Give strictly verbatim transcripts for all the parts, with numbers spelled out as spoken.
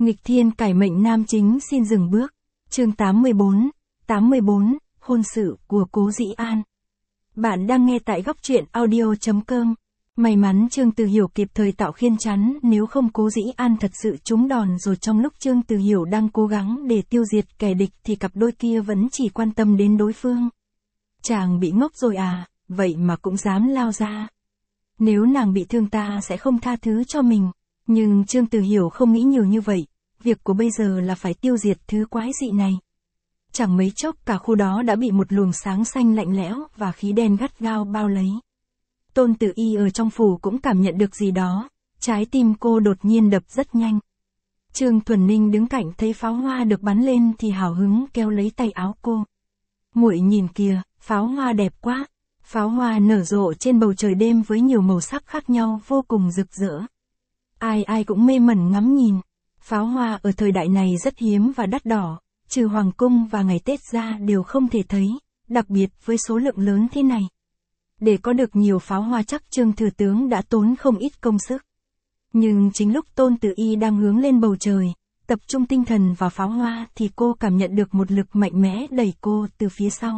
Nghịch thiên cải mệnh nam chính xin dừng bước. Chương tám mươi bốn, tám mươi bốn, hôn sự của Cố Dĩ An. Bạn đang nghe tại góc truyện audio chấm com. May mắn Trương Từ Hiểu kịp thời tạo khiên chắn, nếu không Cố Dĩ An thật sự trúng đòn rồi. Trong lúc Trương Từ Hiểu đang cố gắng để tiêu diệt kẻ địch thì cặp đôi kia vẫn chỉ quan tâm đến đối phương. Chàng bị ngốc rồi à, vậy mà cũng dám lao ra. Nếu nàng bị thương ta sẽ không tha thứ cho mình. Nhưng Trương Từ Hiểu không nghĩ nhiều như vậy, việc của bây giờ là phải tiêu diệt thứ quái dị này. Chẳng mấy chốc cả khu đó đã bị một luồng sáng xanh lạnh lẽo và khí đen gắt gao bao lấy. Tôn Tử Y ở trong phủ cũng cảm nhận được gì đó, trái tim cô đột nhiên đập rất nhanh. Trương Thuần Ninh đứng cạnh thấy pháo hoa được bắn lên thì hào hứng kéo lấy tay áo cô. Muội nhìn kìa, pháo hoa đẹp quá. Pháo hoa nở rộ trên bầu trời đêm với nhiều màu sắc khác nhau vô cùng rực rỡ. Ai ai cũng mê mẩn ngắm nhìn. Pháo hoa ở thời đại này rất hiếm và đắt đỏ, trừ hoàng cung và ngày Tết ra đều không thể thấy, đặc biệt với số lượng lớn thế này. Để có được nhiều pháo hoa chắc Trương Thừa Tướng đã tốn không ít công sức. Nhưng chính lúc Tôn Tử Y đang hướng lên bầu trời, tập trung tinh thần vào pháo hoa thì cô cảm nhận được một lực mạnh mẽ đẩy cô từ phía sau.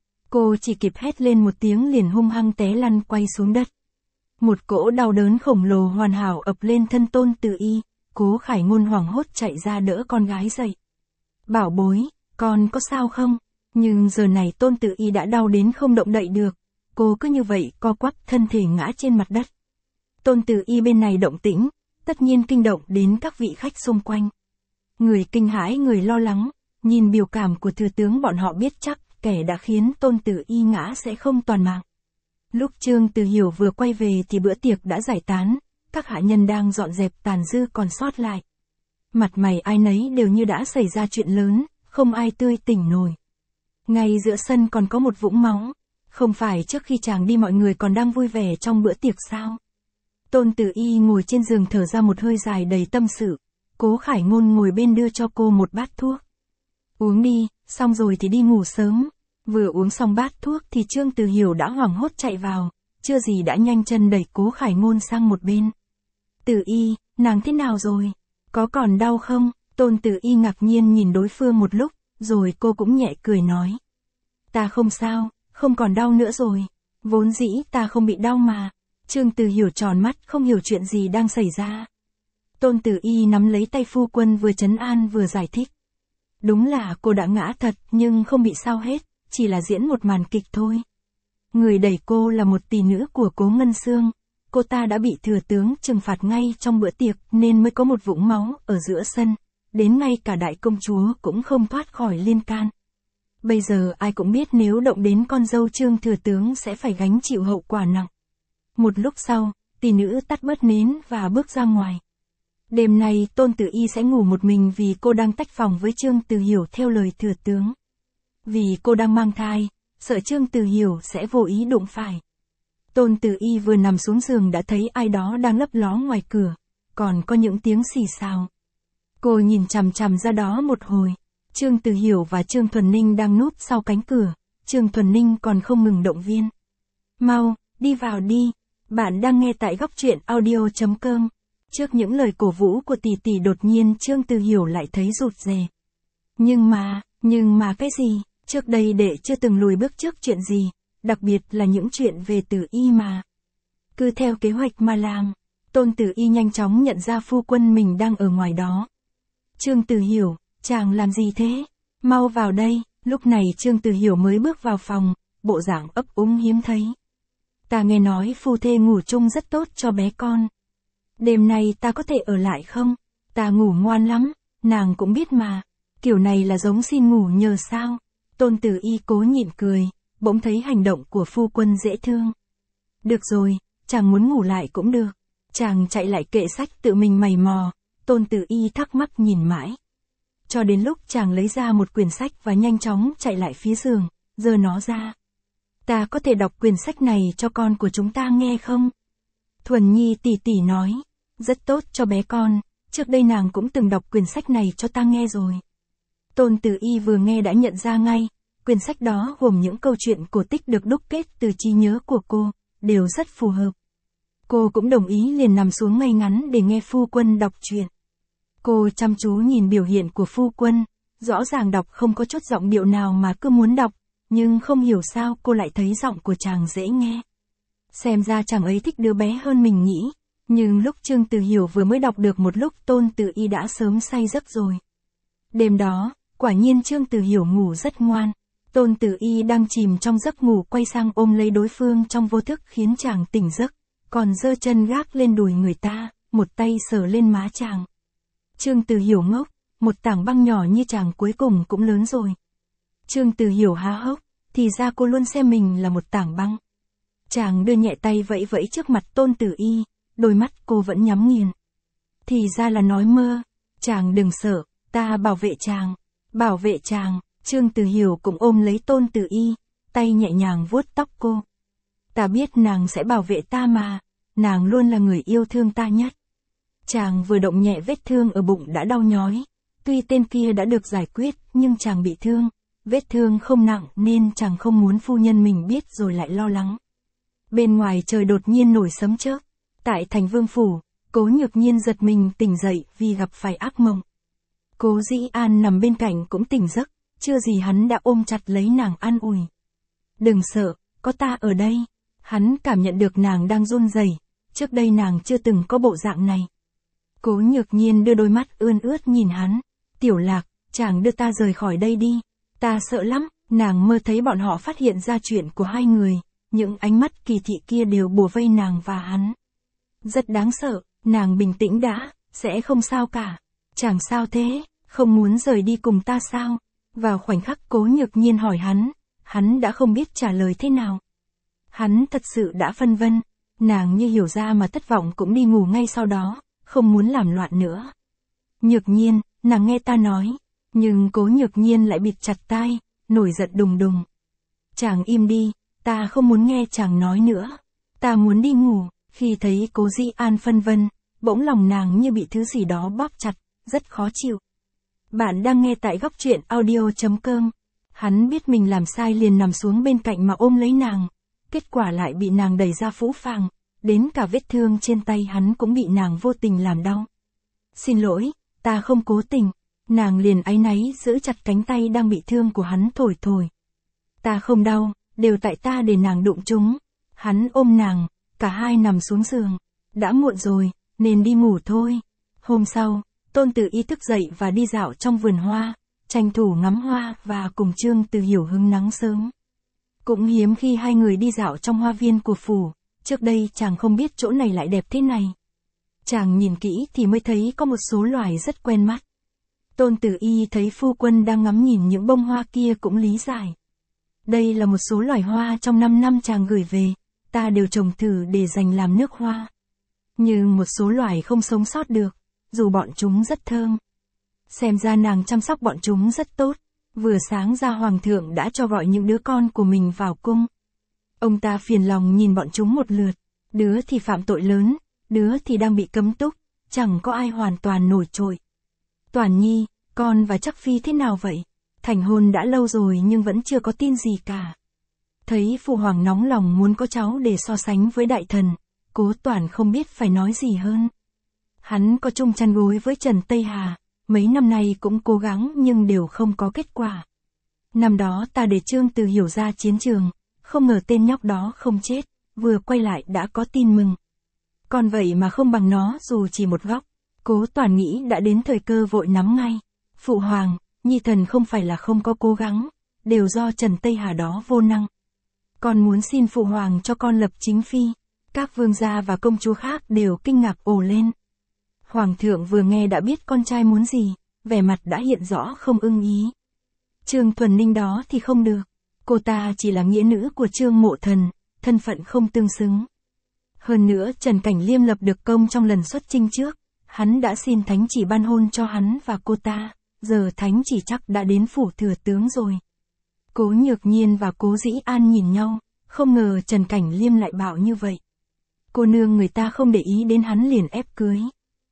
Cô chỉ kịp hét lên một tiếng liền hung hăng té lăn quay xuống đất. Một cỗ đau đớn khổng lồ hoàn hảo ập lên thân Tôn Tử Y, Cố Khải Ngôn hoảng hốt chạy ra đỡ con gái dậy. Bảo bối, con có sao không? Nhưng giờ này Tôn Tử Y đã đau đến không động đậy được, cô cứ như vậy co quắp thân thể ngã trên mặt đất. Tôn Tử Y bên này động tĩnh, tất nhiên kinh động đến các vị khách xung quanh. Người kinh hãi người lo lắng, nhìn biểu cảm của thừa tướng bọn họ biết chắc kẻ đã khiến Tôn Tử Y ngã sẽ không toàn mạng. Lúc Trương Từ Hiểu vừa quay về thì bữa tiệc đã giải tán, các hạ nhân đang dọn dẹp tàn dư còn sót lại. Mặt mày ai nấy đều như đã xảy ra chuyện lớn, không ai tươi tỉnh nổi. Ngay giữa sân còn có một vũng máu, không phải trước khi chàng đi mọi người còn đang vui vẻ trong bữa tiệc sao? Tôn Tử Y ngồi trên giường thở ra một hơi dài đầy tâm sự, Cố Khải Ngôn ngồi bên đưa cho cô một bát thuốc. Uống đi, xong rồi thì đi ngủ sớm. Vừa uống xong bát thuốc thì Trương Từ Hiểu đã hoảng hốt chạy vào, chưa gì đã nhanh chân đẩy Cố Khải Ngôn sang một bên. Tử Y, nàng thế nào rồi? Có còn đau không? Tôn Tử Y ngạc nhiên nhìn đối phương một lúc, rồi cô cũng nhẹ cười nói. Ta không sao, không còn đau nữa rồi. Vốn dĩ ta không bị đau mà. Trương Từ Hiểu tròn mắt không hiểu chuyện gì đang xảy ra. Tôn Tử Y nắm lấy tay phu quân vừa trấn an vừa giải thích. Đúng là cô đã ngã thật nhưng không bị sao hết, chỉ là diễn một màn kịch thôi. Người đẩy cô là một tỷ nữ của Cố Ngân Sương. Cô ta đã bị thừa tướng trừng phạt ngay trong bữa tiệc nên mới có một vũng máu ở giữa sân, đến ngay cả đại công chúa cũng không thoát khỏi liên can. Bây giờ ai cũng biết nếu động đến con dâu Trương Thừa Tướng sẽ phải gánh chịu hậu quả nặng. Một lúc sau, tỷ nữ tắt bớt nến và bước ra ngoài. Đêm nay Tôn Tử Y sẽ ngủ một mình vì cô đang tách phòng với Trương Từ Hiểu theo lời thừa tướng. Vì cô đang mang thai, sợ Trương Từ Hiểu sẽ vô ý đụng phải. Tôn Tử Y vừa nằm xuống giường đã thấy ai đó đang lấp ló ngoài cửa, còn có những tiếng xì xào. Cô nhìn chằm chằm ra đó một hồi, Trương Từ Hiểu và Trương Thuần Ninh đang núp sau cánh cửa, Trương Thuần Ninh còn không ngừng động viên. Mau, đi vào đi, bạn đang nghe tại góc truyện audio chấm com. Trước những lời cổ vũ của tỷ tỷ đột nhiên Trương Từ Hiểu lại thấy rụt rè. Nhưng mà, nhưng mà cái gì, trước đây đệ chưa từng lùi bước trước chuyện gì, đặc biệt là những chuyện về Tử Y mà. Cứ theo kế hoạch mà làm, Tôn Tử Y nhanh chóng nhận ra phu quân mình đang ở ngoài đó. Trương Từ Hiểu, chàng làm gì thế? Mau vào đây, lúc này Trương Từ Hiểu mới bước vào phòng, bộ dạng ấp úng hiếm thấy. Ta nghe nói phu thê ngủ chung rất tốt cho bé con. Đêm nay ta có thể ở lại không? Ta ngủ ngoan lắm, nàng cũng biết mà. Kiểu này là giống xin ngủ nhờ sao? Tôn Tử Y cố nhịn cười, bỗng thấy hành động của phu quân dễ thương. Được rồi, chàng muốn ngủ lại cũng được. Chàng chạy lại kệ sách tự mình mày mò, Tôn Tử Y thắc mắc nhìn mãi. Cho đến lúc chàng lấy ra một quyển sách và nhanh chóng chạy lại phía giường, giơ nó ra. Ta có thể đọc quyển sách này cho con của chúng ta nghe không? Thuần Nhi tỷ tỷ nói, rất tốt cho bé con, trước đây nàng cũng từng đọc quyển sách này cho ta nghe rồi. Tôn Tử Y vừa nghe đã nhận ra ngay, quyển sách đó gồm những câu chuyện cổ tích được đúc kết từ trí nhớ của cô, đều rất phù hợp. Cô cũng đồng ý liền nằm xuống ngay ngắn để nghe phu quân đọc truyện. Cô chăm chú nhìn biểu hiện của phu quân, rõ ràng đọc không có chút giọng điệu nào mà cứ muốn đọc, nhưng không hiểu sao cô lại thấy giọng của chàng dễ nghe. Xem ra chàng ấy thích đứa bé hơn mình nhỉ, nhưng lúc Trương Từ Hiểu vừa mới đọc được một lúc Tôn Tử Y đã sớm say giấc rồi. Đêm đó, quả nhiên Trương Từ Hiểu ngủ rất ngoan. Tôn Tử Y đang chìm trong giấc ngủ quay sang ôm lấy đối phương trong vô thức khiến chàng tỉnh giấc, còn giơ chân gác lên đùi người ta, một tay sờ lên má chàng. Trương Từ Hiểu ngốc, một tảng băng nhỏ như chàng cuối cùng cũng lớn rồi. Trương Từ Hiểu há hốc, thì ra cô luôn xem mình là một tảng băng. Chàng đưa nhẹ tay vẫy vẫy trước mặt Tôn Tử Y, đôi mắt cô vẫn nhắm nghiền. Thì ra là nói mơ, chàng đừng sợ, ta bảo vệ chàng, bảo vệ chàng. Trương Từ Hiểu cũng ôm lấy Tôn Tử Y, tay nhẹ nhàng vuốt tóc cô. Ta biết nàng sẽ bảo vệ ta mà, nàng luôn là người yêu thương ta nhất. Chàng vừa động nhẹ vết thương ở bụng đã đau nhói, tuy tên kia đã được giải quyết nhưng chàng bị thương, vết thương không nặng nên chàng không muốn phu nhân mình biết rồi lại lo lắng. Bên ngoài trời đột nhiên nổi sấm chớp, tại thành Vương Phủ, Cố Nhược Nhiên giật mình tỉnh dậy vì gặp phải ác mộng. Cố Dĩ An nằm bên cạnh cũng tỉnh giấc, chưa gì hắn đã ôm chặt lấy nàng an ủi. Đừng sợ, có ta ở đây. Hắn cảm nhận được nàng đang run rẩy, trước đây nàng chưa từng có bộ dạng này. Cố Nhược Nhiên đưa đôi mắt ươn ướt nhìn hắn. Tiểu Lạc, chàng đưa ta rời khỏi đây đi. Ta sợ lắm. Nàng mơ thấy bọn họ phát hiện ra chuyện của hai người, những ánh mắt kỳ thị kia đều bủa vây nàng và hắn. Rất đáng sợ, nàng bình tĩnh đã, sẽ không sao cả. Chàng sao thế, không muốn rời đi cùng ta sao? Vào khoảnh khắc Cố Nhược Nhiên hỏi hắn, hắn đã không biết trả lời thế nào. Hắn thật sự đã phân vân, nàng như hiểu ra mà thất vọng cũng đi ngủ ngay sau đó, không muốn làm loạn nữa. Nhược Nhiên, nàng nghe ta nói, nhưng Cố Nhược Nhiên lại bịt chặt tai, nổi giận đùng đùng. Chàng im đi, ta không muốn nghe chàng nói nữa, ta muốn đi ngủ. Khi thấy Cố Dĩ An phân vân, bỗng lòng nàng như bị thứ gì đó bóp chặt, rất khó chịu. Bạn đang nghe tại góc truyện audio chấm com. Hắn biết mình làm sai liền nằm xuống bên cạnh mà ôm lấy nàng. Kết quả lại bị nàng đẩy ra phũ phàng. Đến cả vết thương trên tay hắn cũng bị nàng vô tình làm đau. Xin lỗi, ta không cố tình. Nàng liền áy náy giữ chặt cánh tay đang bị thương của hắn thổi thổi. Ta không đau, đều tại ta để nàng đụng chúng. Hắn ôm nàng, cả hai nằm xuống giường. Đã muộn rồi, nên đi ngủ thôi. Hôm sau, Tôn Tử Y thức dậy và đi dạo trong vườn hoa, tranh thủ ngắm hoa và cùng Trương Từ Hiểu hứng nắng sớm. Cũng hiếm khi hai người đi dạo trong hoa viên của phủ, trước đây chàng không biết chỗ này lại đẹp thế này. Chàng nhìn kỹ thì mới thấy có một số loài rất quen mắt. Tôn Tử Y thấy phu quân đang ngắm nhìn những bông hoa kia cũng lý giải. Đây là một số loài hoa trong năm năm chàng gửi về, ta đều trồng thử để dành làm nước hoa. Nhưng một số loài không sống sót được, dù bọn chúng rất thơm. Xem ra nàng chăm sóc bọn chúng rất tốt, vừa sáng ra hoàng thượng đã cho gọi những đứa con của mình vào cung. Ông ta phiền lòng nhìn bọn chúng một lượt, đứa thì phạm tội lớn, đứa thì đang bị cấm túc, chẳng có ai hoàn toàn nổi trội. Toản Nhi, con và Trắc Phi thế nào vậy? Thành hôn đã lâu rồi nhưng vẫn chưa có tin gì cả. Thấy phụ hoàng nóng lòng muốn có cháu để so sánh với đại thần, Cố Toản không biết phải nói gì hơn. Hắn có chung chăn gối với Trần Tây Hà, mấy năm nay cũng cố gắng nhưng đều không có kết quả. Năm đó ta để Trương Từ Hiểu ra chiến trường, không ngờ tên nhóc đó không chết, vừa quay lại đã có tin mừng. Còn vậy mà không bằng nó dù chỉ một góc. Cố Toản nghĩ đã đến thời cơ vội nắm ngay. Phụ hoàng, Nhi thần không phải là không có cố gắng, đều do Trần Tây Hà đó vô năng. Con muốn xin phụ hoàng cho con lập chính phi. Các vương gia và công chúa khác đều kinh ngạc ồ lên. Hoàng thượng vừa nghe đã biết con trai muốn gì, vẻ mặt đã hiện rõ không ưng ý. Trương Thuần Ninh đó thì không được. Cô ta chỉ là nghĩa nữ của Trương Mộ Thần, thân phận không tương xứng. Hơn nữa Trần Cảnh Liêm lập được công trong lần xuất chinh trước, hắn đã xin thánh chỉ ban hôn cho hắn và cô ta, giờ thánh chỉ chắc đã đến phủ thừa tướng rồi. Cố Nhược Nhiên và Cố Dĩ An nhìn nhau, không ngờ Trần Cảnh Liêm lại bảo như vậy. Cô nương người ta không để ý đến hắn liền ép cưới.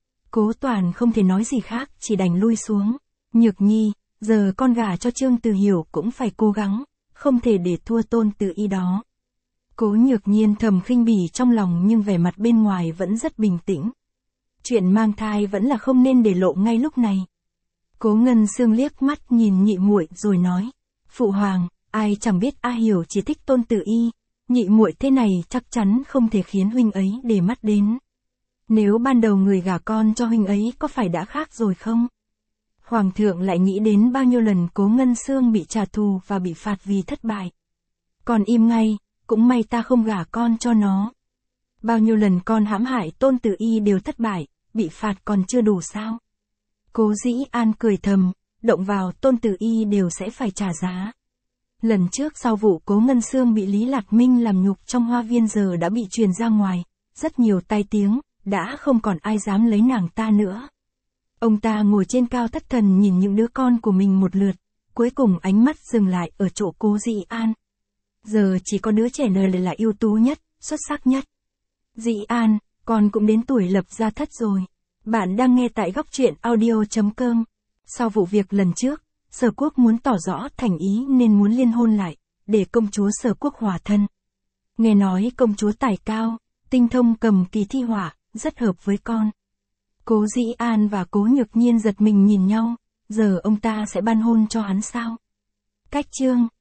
Cố Toản không thể nói gì khác, chỉ đành lui xuống. Nhược Nhi, giờ con gả cho Trương Từ Hiểu cũng phải cố gắng, không thể để thua Tôn Tử Y đó. Cố Nhược Nhiên thầm khinh bỉ trong lòng nhưng vẻ mặt bên ngoài vẫn rất bình tĩnh. chuyện mang thai vẫn là không nên để lộ ngay lúc này. Cố Ngân Sương liếc mắt nhìn nhị muội rồi nói, phụ hoàng, ai chẳng biết A Hiểu chỉ thích Tôn Tử Y, nhị muội thế này chắc chắn không thể khiến huynh ấy để mắt đến. Nếu ban đầu người gả con cho huynh ấy có phải đã khác rồi không? Hoàng thượng lại nghĩ đến bao nhiêu lần Cố Ngân Sương bị trả thù và bị phạt vì thất bại. Còn im ngay, cũng may ta không gả con cho nó. Bao nhiêu lần con hãm hại Tôn Tử Y đều thất bại, bị phạt còn chưa đủ sao? Cố Dĩ An cười thầm, động vào Tôn Tử Y đều sẽ phải trả giá. Lần trước sau vụ Cố Ngân Sương bị Lý Lạc Minh làm nhục trong hoa viên giờ đã bị truyền ra ngoài, rất nhiều tai tiếng, đã không còn ai dám lấy nàng ta nữa. Ông ta ngồi trên cao thất thần nhìn những đứa con của mình một lượt, cuối cùng ánh mắt dừng lại ở chỗ Cố Dĩ An. Giờ chỉ có đứa trẻ này là ưu tú nhất, xuất sắc nhất. Dĩ An, con cũng đến tuổi lập gia thất rồi. Bạn đang nghe tại góc truyện audio chấm com. Sau vụ việc lần trước, Sở Quốc muốn tỏ rõ thành ý nên muốn liên hôn lại, để công chúa Sở Quốc hòa thân. Nghe nói công chúa tài cao, tinh thông cầm kỳ thi họa, rất hợp với con. Cố Dĩ An và Cố Nhược Nhiên giật mình nhìn nhau, giờ ông ta sẽ ban hôn cho hắn sao? Cách chương